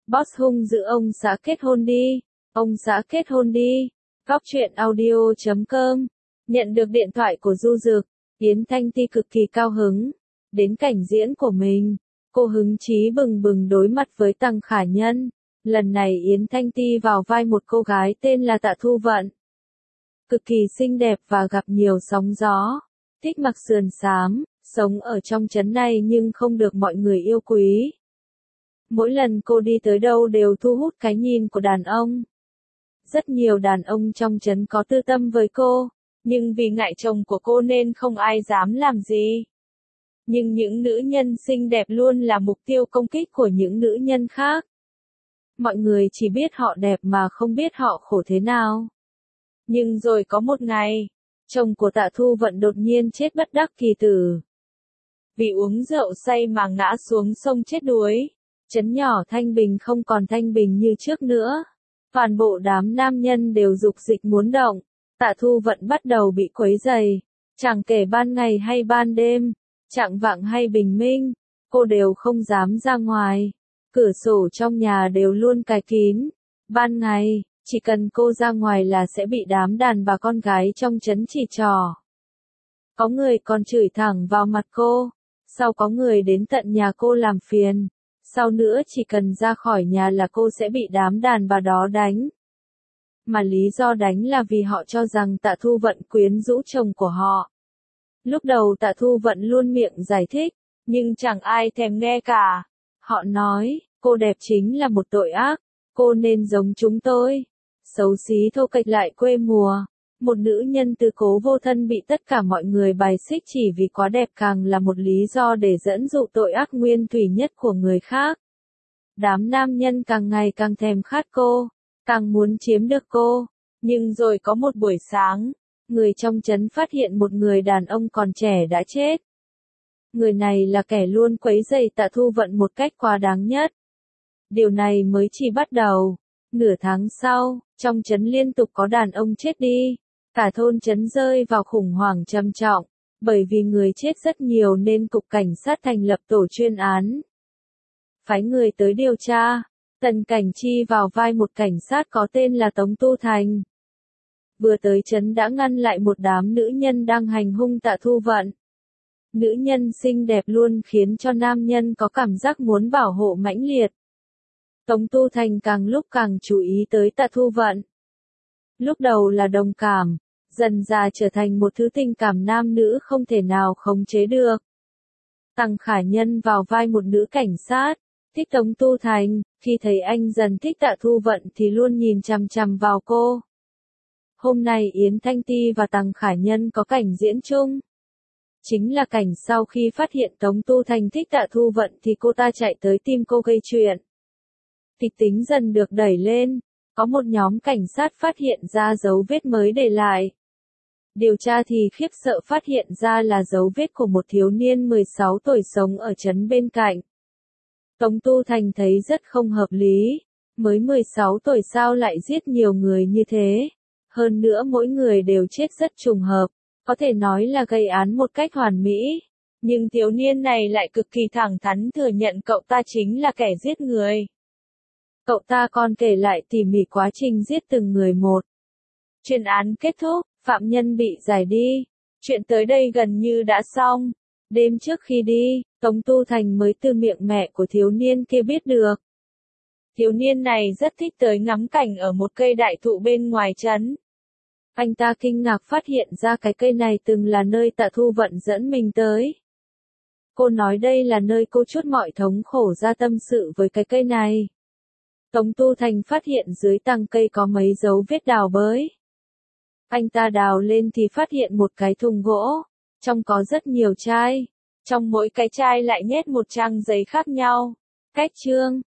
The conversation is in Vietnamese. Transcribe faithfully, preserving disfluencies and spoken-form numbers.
Boss hung dữ ông xã kết hôn đi, ông xã kết hôn đi. Góc truyện audio chấm com. Nhận được điện thoại của Du Dực, Yến Thanh Ti cực kỳ cao hứng. Đến cảnh diễn của mình, cô hứng chí bừng bừng đối mặt với Tằng Khả Nhân. Lần này Yến Thanh Ti vào vai một cô gái tên là Tạ Thu Vận. Cực kỳ xinh đẹp và gặp nhiều sóng gió. Thích mặc sườn xám, sống ở trong trấn này nhưng không được mọi người yêu quý. Mỗi lần cô đi tới đâu đều thu hút cái nhìn của đàn ông. Rất nhiều đàn ông trong trấn có tư tâm với cô, nhưng vì ngại chồng của cô nên không ai dám làm gì. Nhưng những nữ nhân xinh đẹp luôn là mục tiêu công kích của những nữ nhân khác. Mọi người chỉ biết họ đẹp mà không biết họ khổ thế nào. Nhưng rồi có một ngày, chồng của Tạ Thu Vận đột nhiên chết bất đắc kỳ tử. Vì uống rượu say mà ngã xuống sông chết đuối. Trấn nhỏ Thanh Bình không còn thanh bình như trước nữa. Toàn bộ đám nam nhân đều dục dịch muốn động. Tạ Thu Vận bắt đầu bị quấy rầy. Chẳng kể ban ngày hay ban đêm, chạng vạng hay bình minh, cô đều không dám ra ngoài. Cửa sổ trong nhà đều luôn cài kín. Ban ngày, chỉ cần cô ra ngoài là sẽ bị đám đàn bà con gái trong trấn chỉ trỏ. Có người còn chửi thẳng vào mặt cô. Sau có người đến tận nhà cô làm phiền. Sau nữa chỉ cần ra khỏi nhà là cô sẽ bị đám đàn bà đó đánh. Mà lý do đánh là vì họ cho rằng Tạ Thu Vận quyến rũ chồng của họ. Lúc đầu Tạ Thu Vận luôn miệng giải thích, nhưng chẳng ai thèm nghe cả. Họ nói, cô đẹp chính là một tội ác, cô nên giống chúng tôi. Xấu xí thô kệch lại quê mùa. Một nữ nhân tư cố vô thân bị tất cả mọi người bài xích chỉ vì quá đẹp càng là một lý do để dẫn dụ tội ác nguyên thủy nhất của người khác. Đám nam nhân càng ngày càng thèm khát cô, càng muốn chiếm được cô. Nhưng rồi có một buổi sáng, người trong trấn phát hiện một người đàn ông còn trẻ đã chết. Người này là kẻ luôn quấy rầy Tạ Thu Vận một cách quá đáng nhất. Điều này mới chỉ bắt đầu. Nửa tháng sau, trong trấn liên tục có đàn ông chết đi. Cả thôn trấn rơi vào khủng hoảng trầm trọng, bởi vì người chết rất nhiều nên cục cảnh sát thành lập tổ chuyên án. Phái người tới điều tra, Tần Cảnh Chi vào vai một cảnh sát có tên là Tống Tu Thành. Vừa tới trấn đã ngăn lại một đám nữ nhân đang hành hung Tạ Thu Vận. Nữ nhân xinh đẹp luôn khiến cho nam nhân có cảm giác muốn bảo hộ mãnh liệt. Tống Tu Thành càng lúc càng chú ý tới Tạ Thu Vận. Lúc đầu là đồng cảm, dần dà trở thành một thứ tình cảm nam nữ không thể nào khống chế được. Tằng Khả Nhân vào vai một nữ cảnh sát, thích Tống Tu Thành, khi thấy anh dần thích Tạ Thu Vận thì luôn nhìn chằm chằm vào cô. Hôm nay Yến Thanh Ti và Tằng Khả Nhân có cảnh diễn chung. Chính là cảnh sau khi phát hiện Tống Tu Thành thích Tạ Thu Vận thì cô ta chạy tới tìm cô gây chuyện. Kịch tính dần được đẩy lên. Có một nhóm cảnh sát phát hiện ra dấu vết mới để lại. Điều tra thì khiếp sợ phát hiện ra là dấu vết của một thiếu niên mười sáu tuổi sống ở trấn bên cạnh. Tống Tu Thành thấy rất không hợp lý. Mới mười sáu tuổi sao lại giết nhiều người như thế? Hơn nữa mỗi người đều chết rất trùng hợp. Có thể nói là gây án một cách hoàn mỹ. Nhưng thiếu niên này lại cực kỳ thẳng thắn thừa nhận cậu ta chính là kẻ giết người. Cậu ta còn kể lại tỉ mỉ quá trình giết từng người một. Chuyên án kết thúc, phạm nhân bị giải đi. Chuyện tới đây gần như đã xong. Đêm trước khi đi, Tống Tu Thành mới từ miệng mẹ của thiếu niên kia biết được. Thiếu niên này rất thích tới ngắm cảnh ở một cây đại thụ bên ngoài trấn. Anh ta kinh ngạc phát hiện ra cái cây này từng là nơi Tạ Thu Vận dẫn mình tới. Cô nói đây là nơi cô trút mọi thống khổ ra tâm sự với cái cây này. Tống Tu Thành phát hiện dưới tàng cây có mấy dấu vết đào bới. Anh ta đào lên thì phát hiện một cái thùng gỗ, trong có rất nhiều chai. Trong mỗi cái chai lại nhét một trang giấy khác nhau. Cách chương